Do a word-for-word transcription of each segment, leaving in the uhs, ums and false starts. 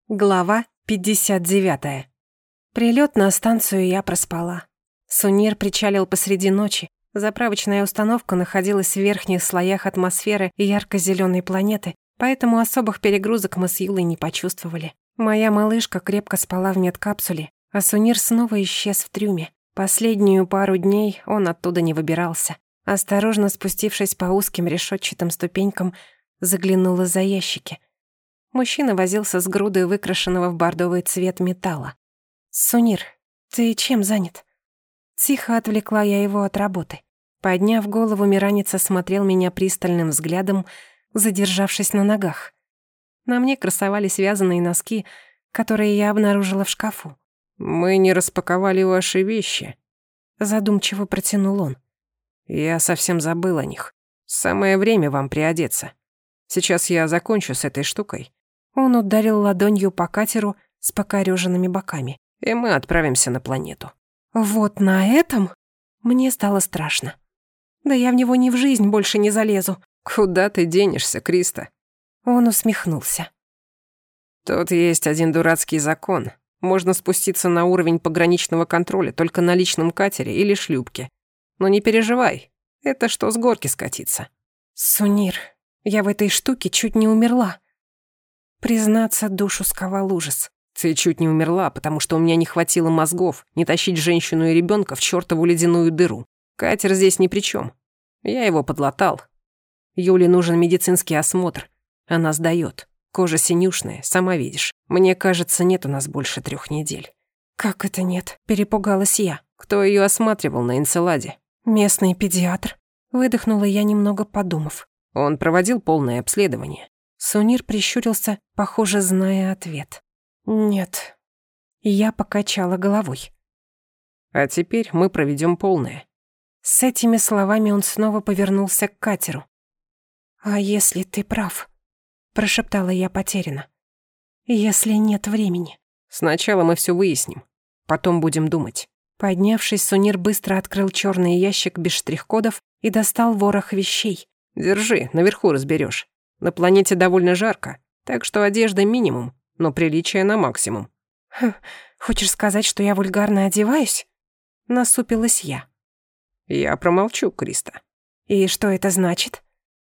Глава пятьдесят девятая. Прилёт на станцию я проспала. Сунир причалил посреди ночи. Заправочная установка находилась в верхних слоях атмосферы ярко-зелёной планеты, поэтому особых перегрузок мы с Юлой не почувствовали. Моя малышка крепко спала в медкапсуле, а Сунир снова исчез в трюме. Последнюю пару дней он оттуда не выбирался. Осторожно спустившись по узким решетчатым ступенькам, заглянула за ящики. Мужчина возился с грудой выкрашенного в бордовый цвет металла. «Сунир, ты чем занят?» Тихо отвлекла я его от работы. Подняв голову, миранец осмотрел меня пристальным взглядом, задержавшись на ногах. На мне красовались вязаные носки, которые я обнаружила в шкафу. «Мы не распаковали ваши вещи», — задумчиво протянул он. «Я совсем забыл о них. Самое время вам приодеться. Сейчас я закончу с этой штукой». Он ударил ладонью по катеру с покорёженными боками. «И мы отправимся на планету». «Вот на этом?» Мне стало страшно. «Да я в него ни в жизнь больше не залезу». «Куда ты денешься, Криста?» Он усмехнулся. «Тут есть один дурацкий закон. Можно спуститься на уровень пограничного контроля только на личном катере или шлюпке. Но не переживай, это что с горки скатиться». «Сунир, я в этой штуке чуть не умерла». Признаться, душу сковал ужас. «Ты чуть не умерла, потому что у меня не хватило мозгов не тащить женщину и ребенка в чёртову ледяную дыру. Катер здесь ни при чем. Я его подлатал. Юле нужен медицинский осмотр. Она сдаёт. Кожа синюшная, сама видишь. Мне кажется, нет у нас больше трех недель». «Как это нет?» – перепугалась я. «Кто её осматривал на Энцеладе?» «Местный педиатр». Выдохнула я, немного подумав. «Он проводил полное обследование». Сунир прищурился, похоже, зная ответ. «Нет». Я покачала головой. «А теперь мы проведем полное». С этими словами он снова повернулся к катеру. «А если ты прав?» – прошептала я потерянно. «Если нет времени?» «Сначала мы все выясним, потом будем думать». Поднявшись, Сунир быстро открыл чёрный ящик без штрих-кодов и достал ворох вещей. «Держи, наверху разберёшь. На планете довольно жарко, так что одежда минимум, но приличие на максимум». Хм, «Хочешь сказать, что я вульгарно одеваюсь?» Насупилась я. «Я промолчу, Криста». «И что это значит?»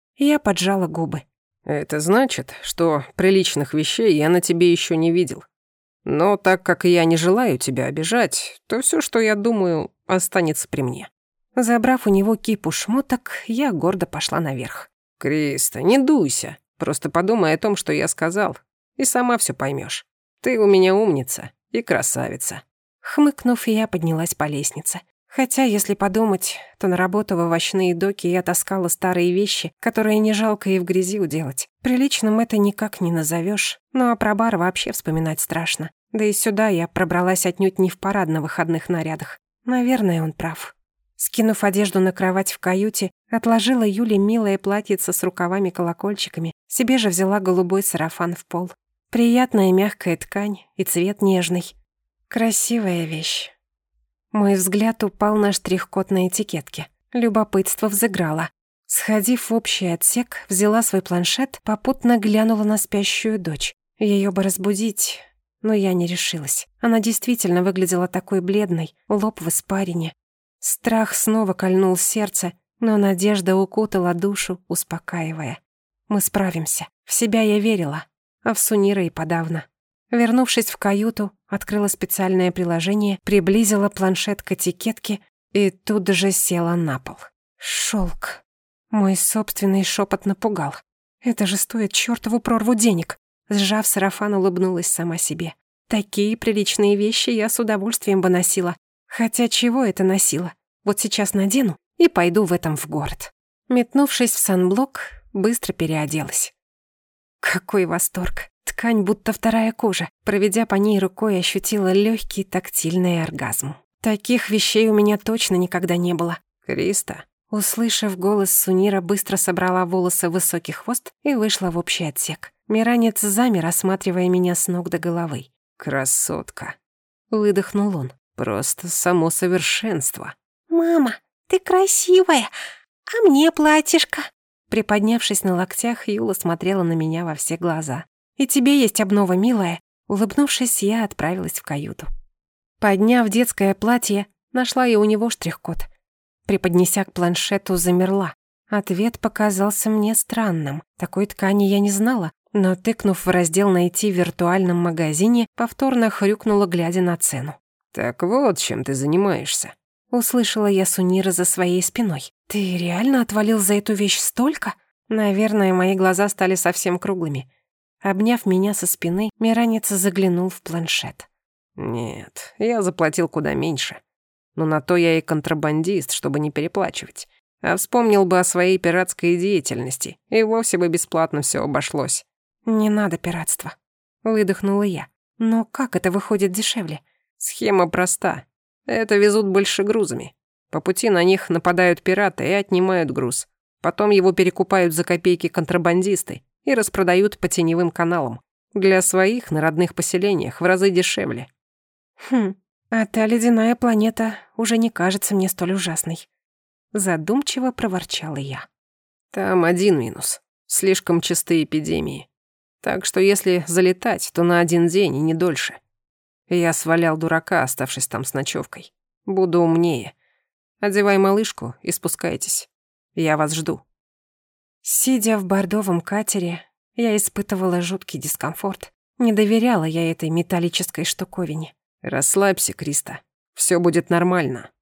Я поджала губы. «Это значит, что приличных вещей я на тебе ещё не видел. Но так как я не желаю тебя обижать, то всё, что я думаю, останется при мне». Забрав у него кипу шмоток, я гордо пошла наверх. «Криста, не дуйся. Просто подумай о том, что я сказал, и сама всё поймёшь. Ты у меня умница и красавица». Хмыкнув, я поднялась по лестнице. Хотя, если подумать, то на работу в овощные доки я таскала старые вещи, которые не жалко и в грязи уделать. Приличным это никак не назовёшь, ну а про бар вообще вспоминать страшно. Да и сюда я пробралась отнюдь не в парадно-выходных нарядах. Наверное, он прав. Скинув одежду на кровать в каюте, отложила Юле милое платьице с рукавами-колокольчиками, себе же взяла голубой сарафан в пол. Приятная мягкая ткань и цвет нежный. Красивая вещь. Мой взгляд упал на штрих-код на этикетке. Любопытство взыграло. Сходив в общий отсек, взяла свой планшет, попутно глянула на спящую дочь. Её бы разбудить, но я не решилась. Она действительно выглядела такой бледной, лоб в испарине. Страх снова кольнул сердце, но надежда укутала душу, успокаивая. Мы справимся. В себя я верила, а в Сунира и подавно. Вернувшись в каюту, открыла специальное приложение, приблизила планшет к этикетке и тут же села на пол. Шёлк. Мой собственный шёпот напугал. Это же стоит чёртову прорву денег. Сжав сарафан, улыбнулась сама себе. Такие приличные вещи я с удовольствием бы носила. Хотя чего это носила? Вот сейчас надену и пойду в этом в город. Метнувшись в санблок, быстро переоделась. Какой восторг! Ткань будто вторая кожа. Проведя по ней рукой, ощутила легкий тактильный оргазм. Таких вещей у меня точно никогда не было. «Криста». Услышав голос Сунира, быстро собрала волосы в высокий хвост и вышла в общий отсек. Миранец замер, осматривая меня с ног до головы. «Красотка», — выдохнул он. «Просто само совершенство». «Мама, ты красивая, а мне платьишко». Приподнявшись на локтях, Юла смотрела на меня во все глаза. «И тебе есть обнова, милая. Улыбнувшись, я отправилась в каюту. Подняв детское платье, нашла и у него штрих-код. Приподнеся к планшету, замерла. Ответ показался мне странным. Такой ткани я не знала, но, тыкнув в раздел «Найти в виртуальном магазине», повторно хрюкнула, глядя на цену. «Так вот, чем ты занимаешься». Услышала я Сунира за своей спиной. «Ты реально отвалил за эту вещь столько?» Наверное, мои глаза стали совсем круглыми. Обняв меня со спины, Миранец заглянул в планшет. «Нет, я заплатил куда меньше. Но на то я и контрабандист, чтобы не переплачивать. А вспомнил бы о своей пиратской деятельности, и вовсе бы бесплатно все обошлось». «Не надо пиратства», — выдохнула я. «Но как это выходит дешевле?» «Схема проста. Это везут большегрузами. По пути на них нападают пираты и отнимают груз. Потом его перекупают за копейки контрабандисты и распродают по теневым каналам. Для своих на родных поселениях в разы дешевле». «Хм, а та ледяная планета уже не кажется мне столь ужасной». Задумчиво проворчала я. «Там один минус. Слишком частые эпидемии. Так что если залетать, то на один день и не дольше. Я свалял дурака, оставшись там с ночевкой. Буду умнее. Одевай малышку и спускайтесь. Я вас жду». Сидя в бордовом катере, я испытывала жуткий дискомфорт. Не доверяла я этой металлической штуковине. «Расслабься, Криста. Все будет нормально».